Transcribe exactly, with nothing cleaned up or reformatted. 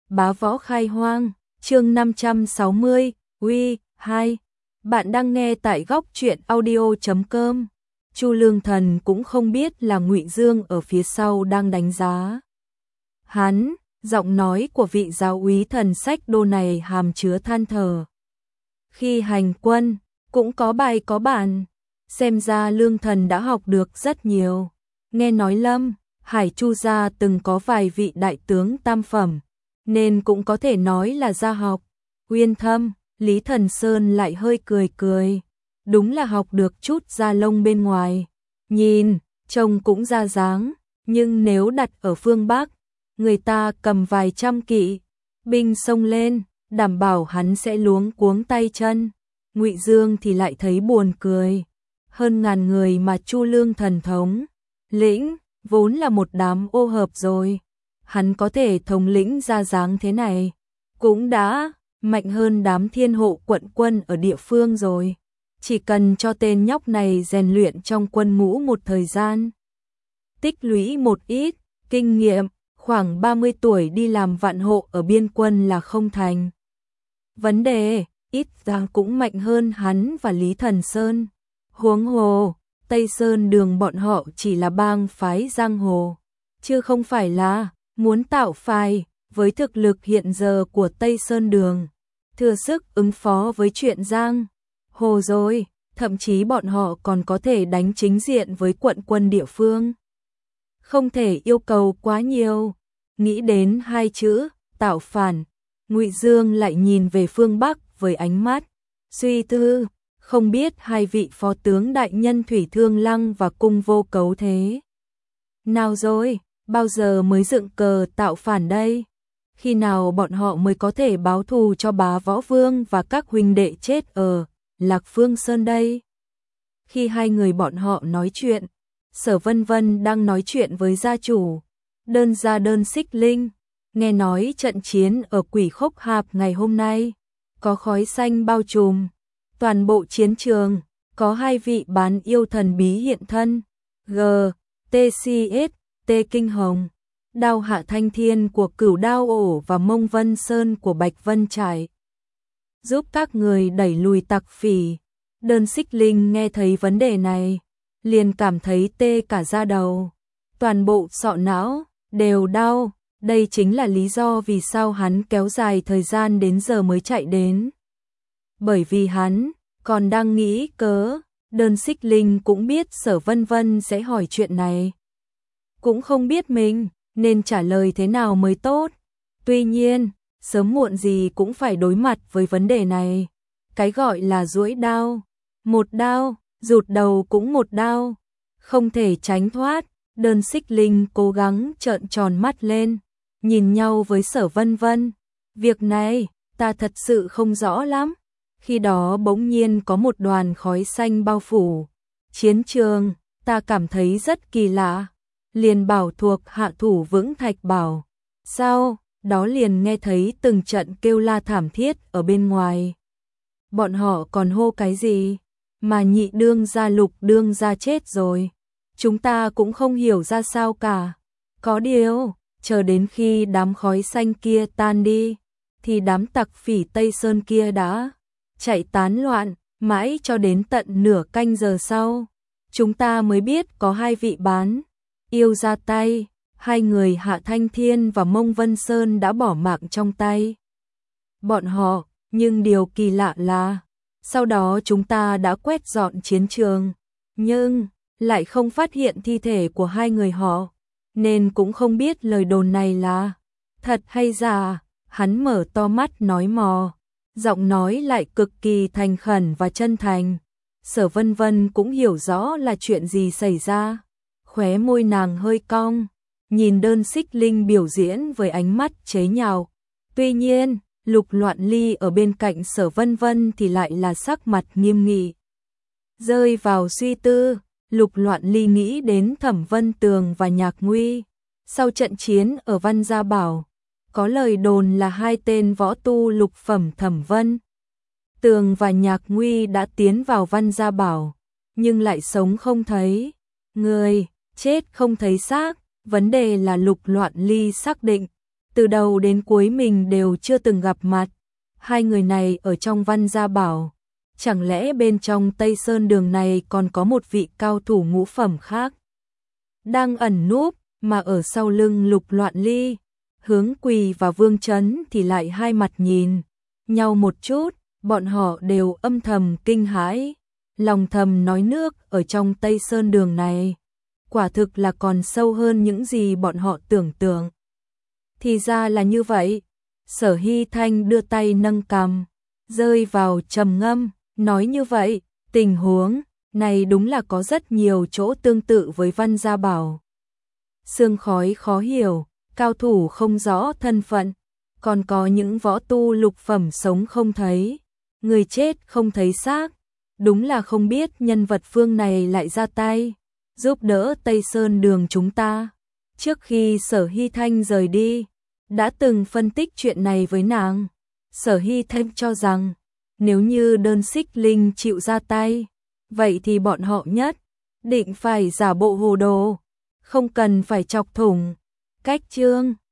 Bá Võ Khai Hoang, chương năm trăm sáu mươi, uy, hai. Bạn đang nghe tại góc truyện audio chấm com. Chu Lương Thần cũng không biết là Ngụy Dương ở phía sau đang đánh giá hắn, giọng nói của vị giáo úy thần sách đô này hàm chứa than thở. Khi hành quân, cũng có bài có bản, xem ra Lương Thần đã học được rất nhiều. Nghe nói Lâm, Hải Chu gia từng có vài vị đại tướng tam phẩm, nên cũng có thể nói là gia học. Uyên Thâm, Lý Thần Sơn lại hơi cười cười, đúng là học được chút da lông bên ngoài. Nhìn, trông cũng ra dáng, nhưng nếu đặt ở phương Bắc, người ta cầm vài trăm kỵ binh xông lên, đảm bảo hắn sẽ luống cuống tay chân. Ngụy Dương thì lại thấy buồn cười, hơn ngàn người mà Chu Lương Thần thống lĩnh, vốn là một đám ô hợp rồi. Hắn có thể thống lĩnh ra dáng thế này, cũng đã mạnh hơn đám thiên hộ quận quân ở địa phương rồi. Chỉ cần cho tên nhóc này rèn luyện trong quân ngũ một thời gian, tích lũy một ít kinh nghiệm, khoảng ba mươi tuổi đi làm vạn hộ ở biên quân là không thành vấn đề, ít ra cũng mạnh hơn hắn và Lý Thần Sơn. Huống hồ, Tây Sơn Đường bọn họ chỉ là bang phái giang hồ, chứ không phải là muốn tạo phái. Với thực lực hiện giờ của Tây Sơn Đường, thừa sức ứng phó với chuyện giang hồ rồi, thậm chí bọn họ còn có thể đánh chính diện với quận quân địa phương. Không thể yêu cầu quá nhiều. Nghĩ đến hai chữ tạo phản, Ngụy Dương lại nhìn về phương Bắc với ánh mắt suy tư, không biết hai vị phó tướng đại nhân Thủy Thương Lăng và Cung Vô Cấu thế nào rồi, bao giờ mới dựng cờ tạo phản đây? Khi nào bọn họ mới có thể báo thù cho Bá Võ Vương và các huynh đệ chết ở Lạc Phương Sơn đây? Khi hai người bọn họ nói chuyện, Sở Vân Vân đang nói chuyện với gia chủ Đơn gia Đơn Xích Linh, nghe nói trận chiến ở Quỷ Khốc Hạp ngày hôm nay có khói xanh bao trùm toàn bộ chiến trường, có hai vị bán yêu thần bí hiện thân, G, T C S, T Kinh Hồng, Đao Hạ Thanh Thiên của Cửu Đao Ổ và Mông Vân Sơn của Bạch Vân Trải, giúp các người đẩy lùi tặc phỉ. Đơn Xích Linh nghe thấy vấn đề này, liền cảm thấy tê cả da đầu, toàn bộ sọ não đều đau. Đây chính là lý do vì sao hắn kéo dài thời gian đến giờ mới chạy đến. Bởi vì hắn còn đang nghĩ cớ. Đơn Xích Linh cũng biết Sở Vân Vân sẽ hỏi chuyện này, cũng không biết mình nên trả lời thế nào mới tốt. Tuy nhiên, sớm muộn gì cũng phải đối mặt với vấn đề này. Cái gọi là duỗi đao, một đao, rụt đầu cũng một đao, không thể tránh thoát. Đơn Xích Linh cố gắng trợn tròn mắt lên, nhìn nhau với Sở Vân Vân. Việc này, ta thật sự không rõ lắm. Khi đó bỗng nhiên có một đoàn khói xanh bao phủ chiến trường, ta cảm thấy rất kỳ lạ, liền bảo thuộc hạ thủ vững thạch bảo. Sau đó liền nghe thấy từng trận kêu la thảm thiết ở bên ngoài. Bọn họ còn hô cái gì? Mà Nhị đương gia Lục đương gia chết rồi. Chúng ta cũng không hiểu ra sao cả. Có điều, chờ đến khi đám khói xanh kia tan đi, thì đám tặc phỉ Tây Sơn kia đã chạy tán loạn, mãi cho đến tận nửa canh giờ sau, chúng ta mới biết có hai vị bán yêu ra tay. Hai người Hạ Thanh Thiên và Mông Vân Sơn đã bỏ mạng trong tay bọn họ, nhưng điều kỳ lạ là sau đó chúng ta đã quét dọn chiến trường, nhưng lại không phát hiện thi thể của hai người họ, nên cũng không biết lời đồn này là thật hay giả. Hắn mở to mắt nói mò, giọng nói lại cực kỳ thành khẩn và chân thành. Sở Vân Vân cũng hiểu rõ là chuyện gì xảy ra, khóe môi nàng hơi cong, nhìn Đơn Xích Linh biểu diễn với ánh mắt chế nhạo. Tuy nhiên, Lục Loạn Ly ở bên cạnh Sở Vân Vân thì lại là sắc mặt nghiêm nghị. Rơi vào suy tư, Lục Loạn Ly nghĩ đến Thẩm Vân Tường và Nhạc Nguy. Sau trận chiến ở Văn Gia Bảo, có lời đồn là hai tên võ tu lục phẩm Thẩm Vân Tường và Nhạc Nguy đã tiến vào Văn Gia Bảo, nhưng lại sống không thấy người, chết không thấy xác. Vấn đề là Lục Loạn Ly xác định, từ đầu đến cuối mình đều chưa từng gặp mặt. Hai người này ở trong Văn Gia Bảo, chẳng lẽ bên trong Tây Sơn Đường này còn có một vị cao thủ ngũ phẩm khác đang ẩn núp, mà ở sau lưng Lục Loạn Ly, Hướng Quỳ và Vương Chấn thì lại hai mặt nhìn nhau một chút, bọn họ đều âm thầm kinh hãi, lòng thầm nói nước ở trong Tây Sơn Đường này, quả thực là còn sâu hơn những gì bọn họ tưởng tượng. Thì ra là như vậy. Sở Hy Thanh đưa tay nâng cằm, rơi vào trầm ngâm, nói như vậy, tình huống này đúng là có rất nhiều chỗ tương tự với Văn Gia Bảo. Sương khói khó hiểu, cao thủ không rõ thân phận, còn có những võ tu lục phẩm sống không thấy, người chết không thấy xác, đúng là không biết nhân vật phương này lại ra tay giúp đỡ Tây Sơn Đường chúng ta. Trước khi Sở Hy Thanh rời đi, đã từng phân tích chuyện này với nàng. Sở Hy Thanh cho rằng, nếu như đơn Xích Linh chịu ra tay, vậy thì bọn họ nhất định phải giả bộ hồ đồ, không cần phải chọc thủng. Cách chương